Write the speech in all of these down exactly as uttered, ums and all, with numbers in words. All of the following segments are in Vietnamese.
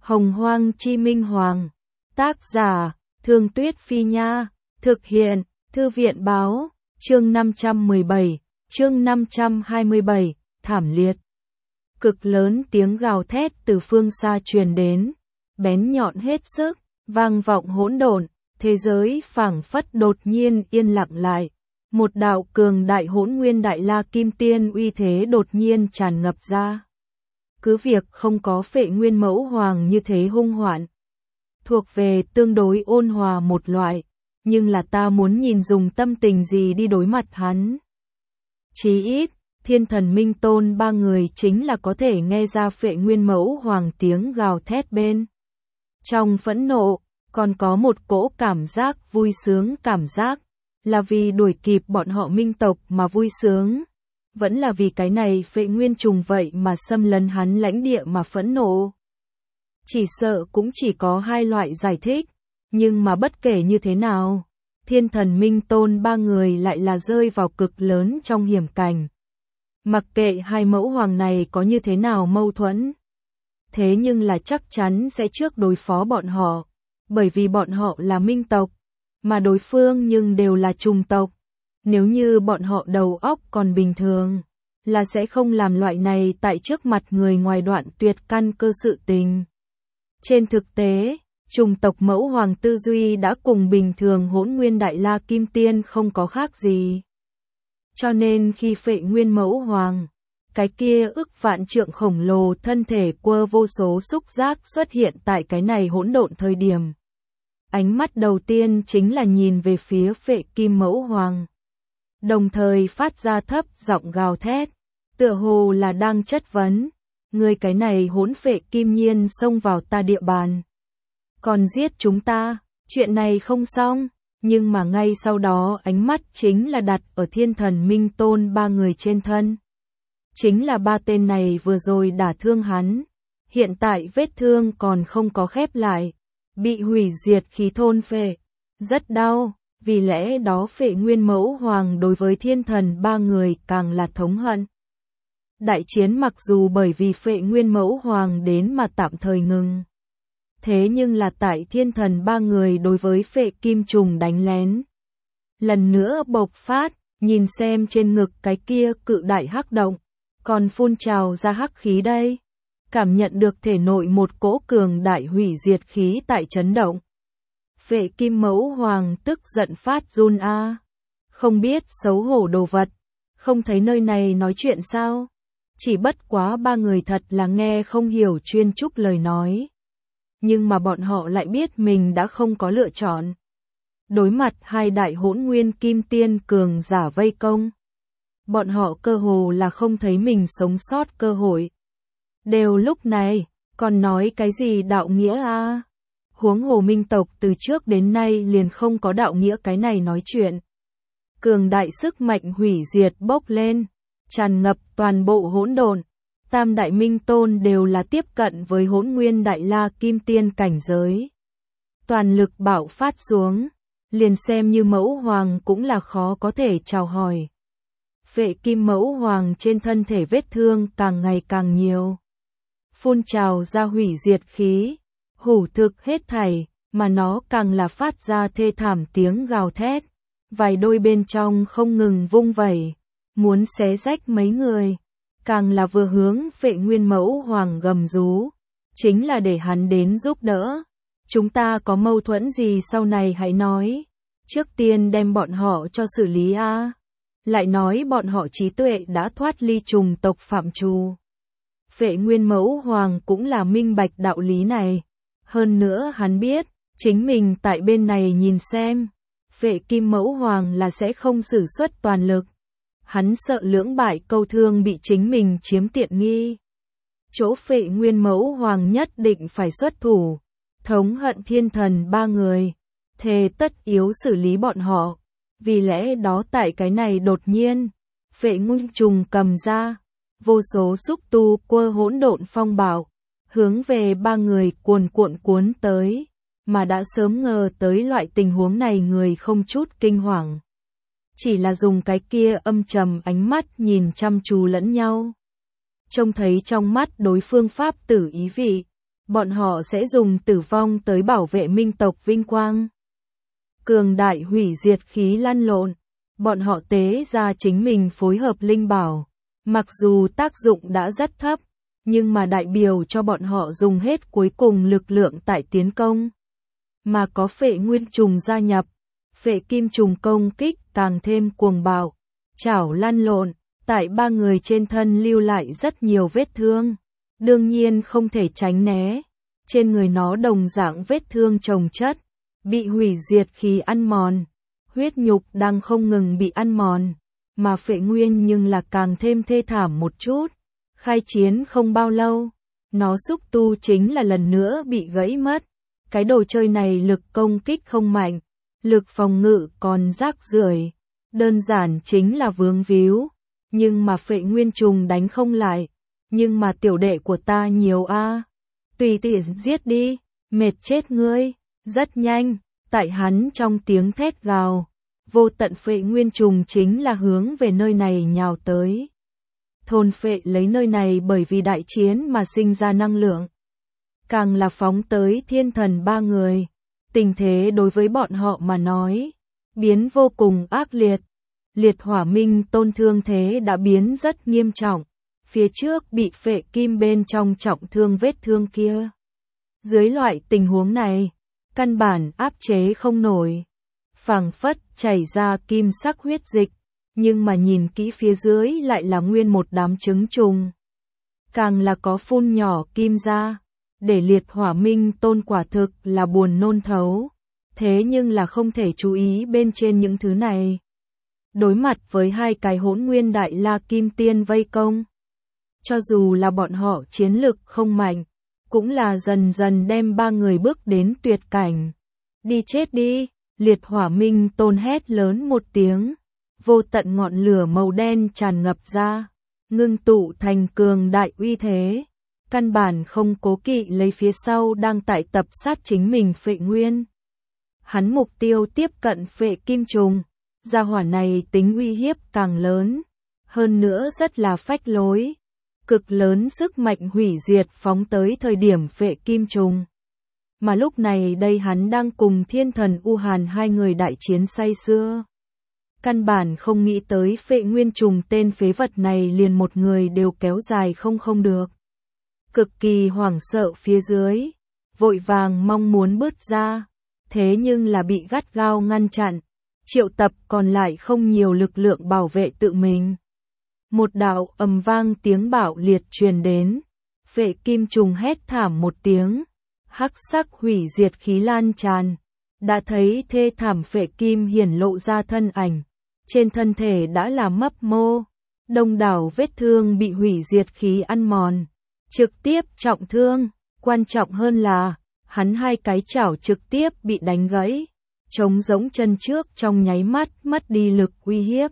Hồng Hoang Chi Minh Hoàng. Tác giả, Thương Tuyết Phi Nha. Thực hiện, Thư viện Báo. Chương năm trăm mười bảy, chương năm trăm hai mươi bảy, thảm liệt. Cực lớn tiếng gào thét từ phương xa truyền đến, bén nhọn hết sức, vang vọng hỗn độn, thế giới phảng phất đột nhiên yên lặng lại. Một đạo cường đại hỗn nguyên đại la kim tiên uy thế đột nhiên tràn ngập ra. Cứ việc không có Phệ Nguyên Mẫu Hoàng như thế hung hoạn, thuộc về tương đối ôn hòa một loại, nhưng là ta muốn nhìn dùng tâm tình gì đi đối mặt hắn. Chí ít, Thiên Thần Minh Tôn ba người chính là có thể nghe ra Phệ Nguyên Mẫu Hoàng tiếng gào thét bên. Trong phẫn nộ, còn có một cỗ cảm giác vui sướng, cảm giác là vì đuổi kịp bọn họ Minh tộc mà vui sướng, vẫn là vì cái này Phệ Nguyên trùng vậy mà xâm lấn hắn lãnh địa mà phẫn nộ. Chỉ sợ cũng chỉ có hai loại giải thích, nhưng mà bất kể như thế nào, Thiên Thần Minh Tôn ba người lại là rơi vào cực lớn trong hiểm cảnh. Mặc kệ hai mẫu hoàng này có như thế nào mâu thuẫn, thế nhưng là chắc chắn sẽ trước đối phó bọn họ, bởi vì bọn họ là Minh tộc, mà đối phương nhưng đều là trùng tộc. Nếu như bọn họ đầu óc còn bình thường, là sẽ không làm loại này tại trước mặt người ngoài đoạn tuyệt căn cơ sự tình. Trên thực tế, trùng tộc mẫu hoàng tư duy đã cùng bình thường hỗn nguyên đại la kim tiên không có khác gì. Cho nên khi Phệ Nguyên Mẫu Hoàng, cái kia ức vạn trượng khổng lồ thân thể quơ vô số xúc giác xuất hiện tại cái này hỗn độn thời điểm, ánh mắt đầu tiên chính là nhìn về phía Phệ Kim Mẫu Hoàng, đồng thời phát ra thấp giọng gào thét, tựa hồ là đang chất vấn, người cái này hỗn phệ kim nhiên xông vào ta địa bàn, còn giết chúng ta, chuyện này không xong. Nhưng mà ngay sau đó ánh mắt chính là đặt ở Thiên Thần Minh Tôn ba người trên thân. Chính là ba tên này vừa rồi đả thương hắn, hiện tại vết thương còn không có khép lại, bị hủy diệt khí thôn phệ, rất đau, vì lẽ đó Phệ Nguyên Mẫu Hoàng đối với Thiên Thần ba người càng là thống hận. Đại chiến mặc dù bởi vì Phệ Nguyên Mẫu Hoàng đến mà tạm thời ngừng, thế nhưng là tại Thiên Thần ba người đối với Phệ Kim trùng đánh lén. Lần nữa bộc phát, nhìn xem trên ngực cái kia cự đại hắc động, còn phun trào ra hắc khí đây. Cảm nhận được thể nội một cỗ cường đại hủy diệt khí tại chấn động. Phệ Kim Mẫu Hoàng tức giận phát run a, không biết xấu hổ đồ vật, không thấy nơi này nói chuyện sao? Chỉ bất quá ba người thật là nghe không hiểu chuyên trúc lời nói. Nhưng mà bọn họ lại biết mình đã không có lựa chọn. Đối mặt hai đại hỗn nguyên kim tiên cường giả vây công, bọn họ cơ hồ là không thấy mình sống sót cơ hội. Đều lúc này, còn nói cái gì đạo nghĩa a? À? Huống hồ Minh tộc từ trước đến nay liền không có đạo nghĩa cái này nói chuyện. Cường đại sức mạnh hủy diệt bốc lên, tràn ngập toàn bộ hỗn độn. Tam đại Minh Tôn đều là tiếp cận với hỗn nguyên đại la kim tiên cảnh giới. Toàn lực bạo phát xuống, liền xem như Mẫu Hoàng cũng là khó có thể chào hỏi. Phệ Kim Mẫu Hoàng trên thân thể vết thương càng ngày càng nhiều. Phun trào ra hủy diệt khí, hủ thực hết thảy, mà nó càng là phát ra thê thảm tiếng gào thét. Vài đôi bên trong không ngừng vung vẩy, muốn xé rách mấy người. Càng là vừa hướng Phệ Nguyên Mẫu Hoàng gầm rú, chính là để hắn đến giúp đỡ. Chúng ta có mâu thuẫn gì sau này hãy nói, trước tiên đem bọn họ cho xử lý a. Lại nói bọn họ trí tuệ đã thoát ly trùng tộc phạm trù. Phệ Nguyên Mẫu Hoàng cũng là minh bạch đạo lý này. Hơn nữa hắn biết, chính mình tại bên này nhìn xem, Phệ Kim Mẫu Hoàng là sẽ không sử xuất toàn lực. Hắn sợ lưỡng bại câu thương bị chính mình chiếm tiện nghi. Chỗ Phệ Nguyên Mẫu Hoàng nhất định phải xuất thủ, thống hận Thiên Thần ba người, thề tất yếu xử lý bọn họ. Vì lẽ đó tại cái này đột nhiên, Phệ Nguyên trùng cầm ra, vô số xúc tu quơ hỗn độn phong bạo, hướng về ba người cuồn cuộn cuốn tới, mà đã sớm ngờ tới loại tình huống này người không chút kinh hoàng. Chỉ là dùng cái kia âm trầm ánh mắt nhìn chăm chú lẫn nhau. Trông thấy trong mắt đối phương pháp tử ý vị, Bọn họ sẽ dùng tử vong tới bảo vệ minh tộc vinh quang. Cường đại hủy diệt khí lăn lộn. Bọn họ tế ra chính mình phối hợp linh bảo. Mặc dù tác dụng đã rất thấp, nhưng mà đại biểu cho bọn họ dùng hết cuối cùng lực lượng tại tiến công. Mà có phệ nguyên trùng gia nhập, phệ kim trùng công kích càng thêm cuồng bạo, chảo lăn lộn, tại ba người trên thân lưu lại rất nhiều vết thương. Đương nhiên không thể tránh né, trên người nó đồng dạng vết thương chồng chất, bị hủy diệt khí ăn mòn, huyết nhục đang không ngừng bị ăn mòn, mà phệ nguyên nhưng là càng thêm thê thảm một chút. Khai chiến không bao lâu, nó xúc tu chính là lần nữa bị gãy mất. Cái đồ chơi này lực công kích không mạnh, lực phòng ngự còn rác rưởi, đơn giản chính là vướng víu, nhưng mà phệ nguyên trùng đánh không lại, nhưng mà tiểu đệ của ta nhiều a, tùy tiện giết đi, mệt chết ngươi. Rất nhanh, tại hắn trong tiếng thét gào, vô tận phệ nguyên trùng chính là hướng về nơi này nhào tới. Thôn phệ lấy nơi này bởi vì đại chiến mà sinh ra năng lượng. Càng là phóng tới thiên thần ba người, tình thế đối với bọn họ mà nói, biến vô cùng ác liệt. Liệt hỏa minh tôn thương thế đã biến rất nghiêm trọng, phía trước bị phệ kim bên trong trọng thương vết thương kia. Dưới loại tình huống này, căn bản áp chế không nổi, phảng phất chảy ra kim sắc huyết dịch, nhưng mà nhìn kỹ phía dưới lại là nguyên một đám trứng trùng. Càng là có phun nhỏ kim ra, để liệt hỏa minh tôn quả thực là buồn nôn thấu, thế nhưng là không thể chú ý bên trên những thứ này. Đối mặt với hai cái hỗn nguyên đại la kim tiên vây công, cho dù là bọn họ chiến lực không mạnh, cũng là dần dần đem ba người bước đến tuyệt cảnh. Đi chết đi, liệt hỏa minh tôn hét lớn một tiếng, vô tận ngọn lửa màu đen tràn ngập ra, ngưng tụ thành cường đại uy thế, căn bản không cố kỵ lấy phía sau đang tại tập sát chính mình phệ nguyên. Hắn mục tiêu tiếp cận phệ kim trùng, gia hỏa này tính uy hiếp càng lớn, hơn nữa rất là phách lối. Cực lớn sức mạnh hủy diệt phóng tới thời điểm phệ kim trùng. Mà lúc này đây hắn đang cùng thiên thần U Hàn hai người đại chiến say sưa. Căn bản không nghĩ tới phệ nguyên trùng tên phế vật này liền một người đều kéo dài không không được. Cực kỳ hoảng sợ phía dưới, vội vàng mong muốn bứt ra, thế nhưng là bị gắt gao ngăn chặn, triệu tập còn lại không nhiều lực lượng bảo vệ tự mình. Một đạo ầm vang tiếng bạo liệt truyền đến, phệ kim trùng hét thảm một tiếng, hắc sắc hủy diệt khí lan tràn, đã thấy thê thảm phệ kim hiển lộ ra thân ảnh, trên thân thể đã là mấp mô, đông đảo vết thương bị hủy diệt khí ăn mòn, trực tiếp trọng thương, quan trọng hơn là, hắn hai cái chảo trực tiếp bị đánh gãy, trống rỗng chân trước trong nháy mắt mất đi lực uy hiếp.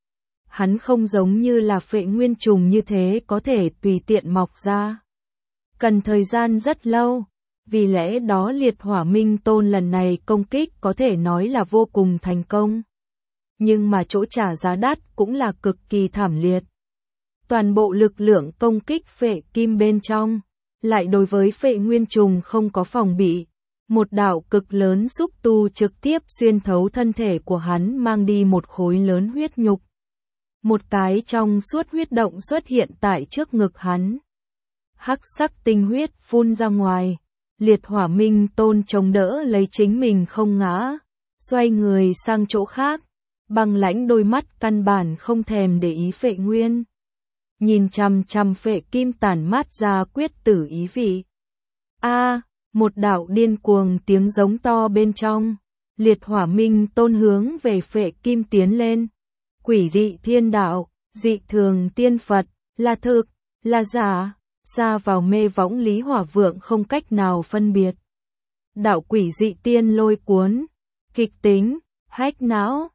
Hắn không giống như là phệ nguyên trùng như thế có thể tùy tiện mọc ra. Cần thời gian rất lâu, vì lẽ đó liệt hỏa minh tôn lần này công kích có thể nói là vô cùng thành công. Nhưng mà chỗ trả giá đắt cũng là cực kỳ thảm liệt. Toàn bộ lực lượng công kích phệ kim bên trong, lại đối với phệ nguyên trùng không có phòng bị. Một đạo cực lớn xúc tu trực tiếp xuyên thấu thân thể của hắn mang đi một khối lớn huyết nhục. Một cái trong suốt huyết động xuất hiện tại trước ngực hắn. Hắc sắc tinh huyết phun ra ngoài, liệt hỏa minh tôn chống đỡ lấy chính mình không ngã, xoay người sang chỗ khác, băng lãnh đôi mắt căn bản không thèm để ý phệ nguyên. Nhìn chằm chằm phệ kim tản mát ra quyết tử ý vị. A, một đạo điên cuồng tiếng giống to bên trong, liệt hỏa minh tôn hướng về phệ kim tiến lên. Quỷ dị thiên đạo, dị thường tiên Phật, là thực, là giả, xa vào mê võng lý hỏa vượng không cách nào phân biệt. Đạo quỷ dị tiên lôi cuốn, kịch tính, hách não,